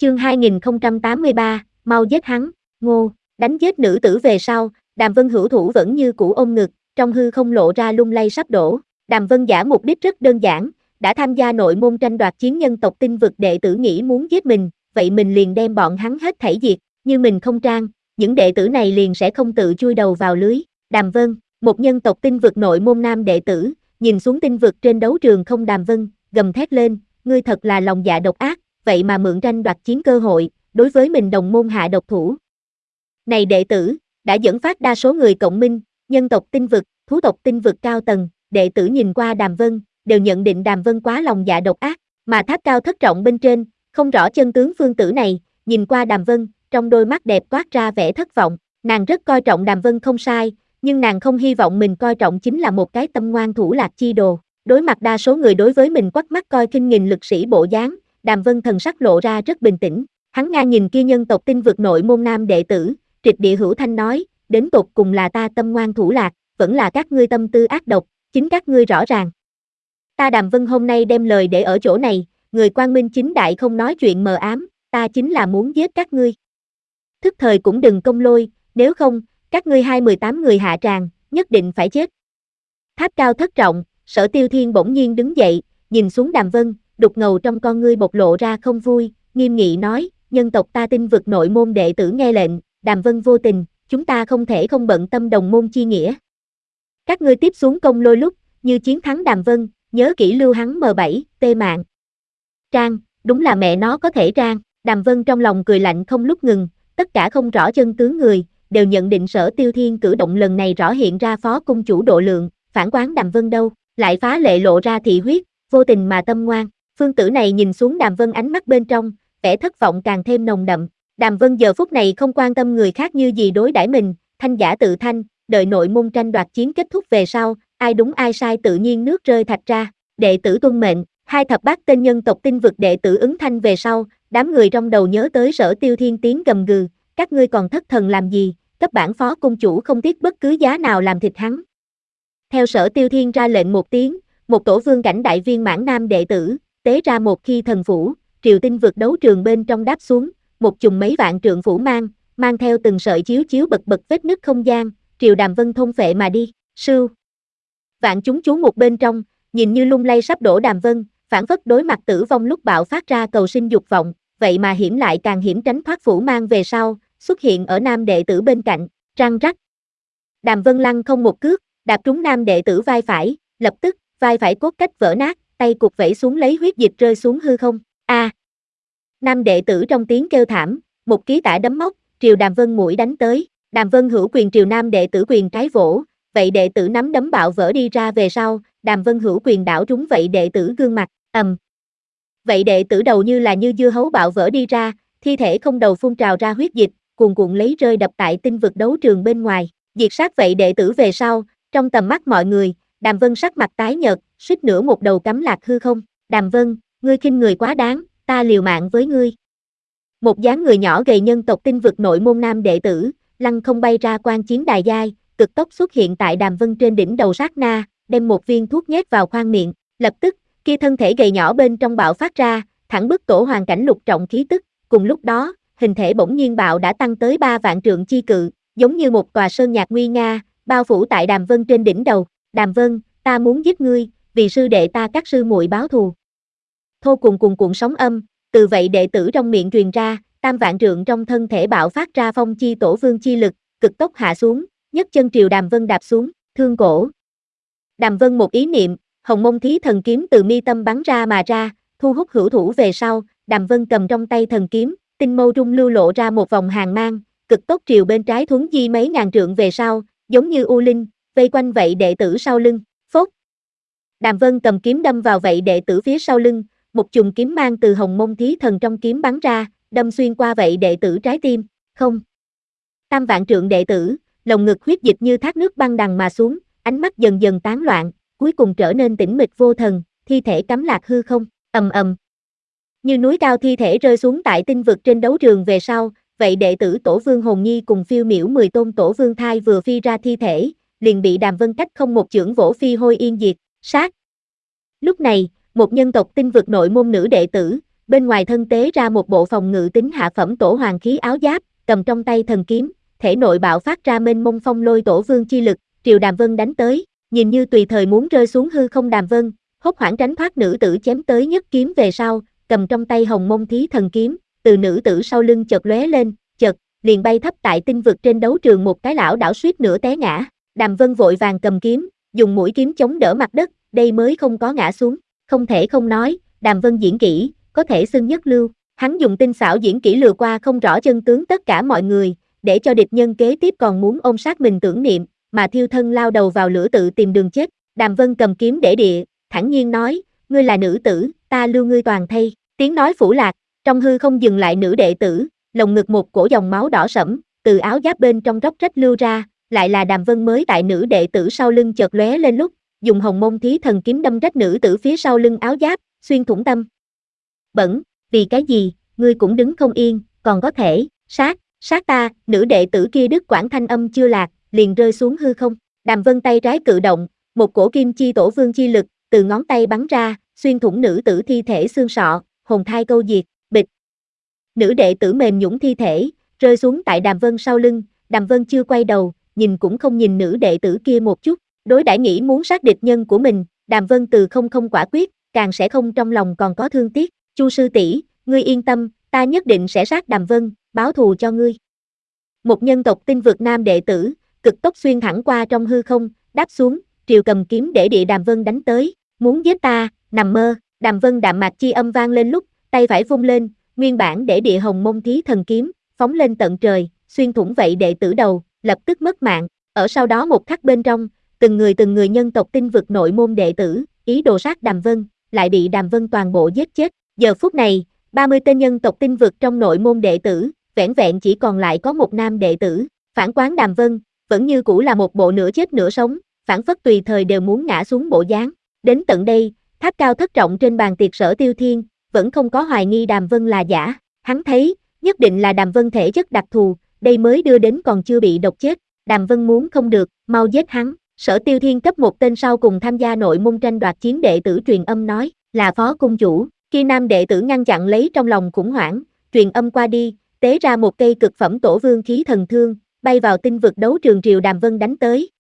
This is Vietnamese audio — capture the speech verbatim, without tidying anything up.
Chương hai nghìn không trăm tám mươi ba, mau giết hắn, Ngô, đánh giết nữ tử về sau, Đàm Vân hữu thủ vẫn như cũ ôm ngực, trong hư không lộ ra lung lay sắp đổ. Đàm Vân giả mục đích rất đơn giản, đã tham gia nội môn tranh đoạt chiến nhân tộc tinh vực đệ tử nghĩ muốn giết mình, vậy mình liền đem bọn hắn hết thảy diệt, như mình không trang, những đệ tử này liền sẽ không tự chui đầu vào lưới. Đàm Vân, một nhân tộc tinh vực nội môn nam đệ tử, nhìn xuống tinh vực trên đấu trường không Đàm Vân, gầm thét lên, ngươi thật là lòng dạ độc ác, vậy mà mượn tranh đoạt chiến cơ hội, đối với mình đồng môn hạ độc thủ. Này đệ tử, đã dẫn phát đa số người cộng minh, nhân tộc tinh vực, thú tộc tinh vực cao tầng, đệ tử nhìn qua Đàm Vân, đều nhận định Đàm Vân quá lòng dạ độc ác, mà tháp cao thất trọng bên trên, không rõ chân tướng phương tử này, nhìn qua Đàm Vân, trong đôi mắt đẹp toát ra vẻ thất vọng, nàng rất coi trọng Đàm Vân không sai, nhưng nàng không hy vọng mình coi trọng chính là một cái tâm ngoan thủ lạc chi đồ. Đối mặt đa số người đối với mình quắc mắt coi khinh nghìn lực sĩ bộ dáng, Đàm Vân thần sắc lộ ra rất bình tĩnh, hắn ngang nhìn kia nhân tộc tinh vực nội môn nam đệ tử, trịch địa hữu thanh nói, đến tột cùng là ta tâm ngoan thủ lạc, vẫn là các ngươi tâm tư ác độc, chính các ngươi rõ ràng. Ta Đàm Vân hôm nay đem lời để ở chỗ này, người quang minh chính đại không nói chuyện mờ ám, ta chính là muốn giết các ngươi. Thức thời cũng đừng công lôi, nếu không, các ngươi hai mươi tám người hạ tràng, nhất định phải chết. Tháp cao thất trọng, Sở Tiêu Thiên bỗng nhiên đứng dậy, nhìn xuống Đàm Vân, đục ngầu trong con ngươi bộc lộ ra không vui, nghiêm nghị nói, nhân tộc ta tinh vực nội môn đệ tử nghe lệnh, Đàm Vân vô tình, chúng ta không thể không bận tâm đồng môn chi nghĩa. Các ngươi tiếp xuống công lôi lúc, như chiến thắng Đàm Vân, nhớ kỹ lưu hắn M bảy, tê mạng. Trang, đúng là mẹ nó có thể trang, Đàm Vân trong lòng cười lạnh không lúc ngừng, tất cả không rõ chân tướng người, đều nhận định Sở Tiêu Thiên cử động lần này rõ hiện ra phó cung chủ độ lượng, phản quán Đàm Vân đâu, lại phá lệ lộ ra thị huyết, vô tình mà tâm ngoan. Phương tử này nhìn xuống Đàm Vân ánh mắt bên trong, vẻ thất vọng càng thêm nồng đậm. Đàm Vân giờ phút này không quan tâm người khác như gì đối đãi mình, thanh giả tự thanh, đợi nội môn tranh đoạt chiến kết thúc về sau, ai đúng ai sai tự nhiên nước rơi thạch ra, đệ tử tuân mệnh, hai thập bát tên nhân tộc tinh vực đệ tử ứng thanh về sau, đám người trong đầu nhớ tới Sở Tiêu Thiên tiếng gầm gừ, các ngươi còn thất thần làm gì, cấp bản phó cung chủ không tiếc bất cứ giá nào làm thịt hắn. Theo Sở Tiêu Thiên ra lệnh một tiếng, một tổ vương cảnh đại viên mãn nam đệ tử, tế ra một khi thần phủ, triều tinh vực đấu trường bên trong đáp xuống, một chùm mấy vạn trượng phủ mang, mang theo từng sợi chiếu chiếu bật bật vết nứt không gian, triều Đàm Vân thôn phệ mà đi, sưu. Vạn chúng chú một bên trong, nhìn như lung lay sắp đổ Đàm Vân, phản phất đối mặt tử vong lúc bạo phát ra cầu sinh dục vọng, vậy mà hiểm lại càng hiểm tránh thoát phủ mang về sau, xuất hiện ở nam đệ tử bên cạnh, răng rắc. Đàm Vân lăn không một cước, đạp trúng nam đệ tử vai phải, lập tức, vai phải cốt cách vỡ nát, tay cụt vẫy xuống lấy huyết dịch rơi xuống hư không, a. À. Nam đệ tử trong tiếng kêu thảm, một ký tả đấm móc, triều Đàm Vân mũi đánh tới, Đàm Vân hữu quyền triều nam đệ tử quyền trái vỗ, vậy đệ tử nắm đấm bạo vỡ đi ra về sau, Đàm Vân hữu quyền đảo trúng vậy đệ tử gương mặt, ầm. Vậy đệ tử đầu như là như dưa hấu bạo vỡ đi ra, thi thể không đầu phun trào ra huyết dịch, cuồn cuộn lấy rơi đập tại tinh vực đấu trường bên ngoài, diệt sát vậy đệ tử về sau, trong tầm mắt mọi người, Đàm Vân sắc mặt tái nhợt, suýt nữa một đầu cắm lạc hư không, Đàm Vân, ngươi khinh người quá đáng, ta liều mạng với ngươi. Một dáng người nhỏ gầy nhân tộc tinh vực nội môn nam đệ tử, lăng không bay ra quan chiến đài giai, cực tốc xuất hiện tại Đàm Vân trên đỉnh đầu sát na, đem một viên thuốc nhét vào khoang miệng, lập tức, kia thân thể gầy nhỏ bên trong bạo phát ra, thẳng bức tổ hoàn cảnh lục trọng khí tức, cùng lúc đó, hình thể bỗng nhiên bạo đã tăng tới ba vạn trượng chi cự, giống như một tòa sơn nhạc nguy nga, bao phủ tại Đàm Vân trên đỉnh đầu, Đàm Vân, ta muốn giết ngươi, vì sư đệ ta các sư muội báo thù. Thô cuồn cuồn cuộn sóng âm, từ vậy đệ tử trong miệng truyền ra, tam vạn trượng trong thân thể bạo phát ra phong chi tổ vương chi lực, cực tốc hạ xuống, nhấc chân triều Đàm Vân đạp xuống, thương cổ. Đàm Vân một ý niệm, hồng mông thí thần kiếm từ mi tâm bắn ra mà ra, thu hút hữu thủ về sau, Đàm Vân cầm trong tay thần kiếm, tinh mâu trung lưu lộ ra một vòng hàng mang, cực tốc triều bên trái thuấn di mấy ngàn trượng về sau, giống như u linh, vây quanh vậy đệ tử sau lưng, phốt. Đàm Vân cầm kiếm đâm vào vậy đệ tử phía sau lưng, một chùm kiếm mang từ hồng mông thí thần trong kiếm bắn ra, đâm xuyên qua vậy đệ tử trái tim, không. Tam vạn trượng đệ tử, lồng ngực huyết dịch như thác nước băng đằng mà xuống, ánh mắt dần dần tán loạn, cuối cùng trở nên tĩnh mịch vô thần, thi thể cắm lạc hư không, ầm ầm. Như núi cao thi thể rơi xuống tại tinh vực trên đấu trường về sau, vậy đệ tử tổ vương hồn nhi cùng phiêu miểu mười tôn tổ vương thai vừa phi ra thi thể, liền bị Đàm Vân cách không một chưởng vỗ phi hôi yên diệt, sát. Lúc này, một nhân tộc tinh vực nội môn nữ đệ tử, bên ngoài thân tế ra một bộ phòng ngự tính hạ phẩm tổ hoàng khí áo giáp, cầm trong tay thần kiếm, thể nội bạo phát ra mênh mông phong lôi tổ vương chi lực, triều Đàm Vân đánh tới, nhìn như tùy thời muốn rơi xuống hư không. Đàm Vân hốt hoảng tránh thoát nữ tử chém tới nhất kiếm về sau, cầm trong tay hồng mông thí thần kiếm, từ nữ tử sau lưng chợt lóe lên, chợt liền bay thấp tại tinh vực trên đấu trường một cái lảo đảo suýt nửa té ngã. Đàm Vân vội vàng cầm kiếm, dùng mũi kiếm chống đỡ mặt đất, đây mới không có ngã xuống. Không thể không nói, Đàm Vân diễn kỹ, có thể xưng nhất lưu. Hắn dùng tinh xảo diễn kỹ lừa qua không rõ chân tướng tất cả mọi người, để cho địch nhân kế tiếp còn muốn ôm sát mình tưởng niệm, mà thiêu thân lao đầu vào lửa tự tìm đường chết. Đàm Vân cầm kiếm để địa, thản nhiên nói, ngươi là nữ tử, ta lưu ngươi toàn thây. Tiếng nói phủ lạc, trong hư không dừng lại nữ đệ tử, lồng ngực một cổ dòng máu đỏ sẫm, từ áo giáp bên trong róc rách lưu ra, lại là Đàm Vân mới tại nữ đệ tử sau lưng chợt lóe lên lúc, dùng hồng mông thí thần kiếm đâm rách nữ tử phía sau lưng áo giáp, xuyên thủng tâm. Bẩn, vì cái gì, ngươi cũng đứng không yên, còn có thể, sát, sát ta. Nữ đệ tử kia đứt quãng thanh âm chưa lạc, liền rơi xuống hư không. Đàm Vân tay trái cự động, một cổ kim chi tổ vương chi lực, từ ngón tay bắn ra, xuyên thủng nữ tử thi thể xương sọ, hồn thai câu diệt, bịch. Nữ đệ tử mềm nhũn thi thể, rơi xuống tại Đàm Vân sau lưng. Đàm Vân chưa quay đầu, nhìn cũng không nhìn nữ đệ tử kia một chút, đối đãi nghĩ muốn sát địch nhân của mình, Đàm Vân từ không không quả quyết, càng sẽ không trong lòng còn có thương tiếc. Chu sư tỷ, ngươi yên tâm, ta nhất định sẽ sát Đàm Vân, báo thù cho ngươi. Một nhân tộc tinh vực nam đệ tử, cực tốc xuyên thẳng qua trong hư không, đáp xuống, triều cầm kiếm để địa Đàm Vân đánh tới, muốn giết ta, nằm mơ. Đàm Vân đạm mạc chi âm vang lên lúc, tay phải vung lên, nguyên bản để địa hồng mông thí thần kiếm, phóng lên tận trời, xuyên thủng vậy đệ tử đầu, lập tức mất mạng. Ở sau đó một khắc bên trong, từng người từng người nhân tộc tinh vực nội môn đệ tử, ý đồ sát Đàm Vân, lại bị Đàm Vân toàn bộ giết chết. Giờ phút này, ba mươi tên nhân tộc tinh vực trong nội môn đệ tử, vẻn vẹn chỉ còn lại có một nam đệ tử, phản quán Đàm Vân, vẫn như cũ là một bộ nửa chết nửa sống, phản phất tùy thời đều muốn ngã xuống bộ dáng. Đến tận đây, tháp cao thất trọng trên bàn tiệc Sở Tiêu Thiên, vẫn không có hoài nghi Đàm Vân là giả, hắn thấy, nhất định là Đàm Vân thể chất đặc thù, đây mới đưa đến còn chưa bị độc chết. Đàm Vân muốn không được, mau giết hắn. Sở Tiêu Thiên cấp một tên sau cùng tham gia nội môn tranh đoạt chiến đệ tử truyền âm nói, là phó cung chủ. Khi nam đệ tử ngăn chặn lấy trong lòng khủng hoảng, truyền âm qua đi, tế ra một cây cực phẩm tổ vương khí thần thương, bay vào tinh vực đấu trường triều Đàm Vân đánh tới.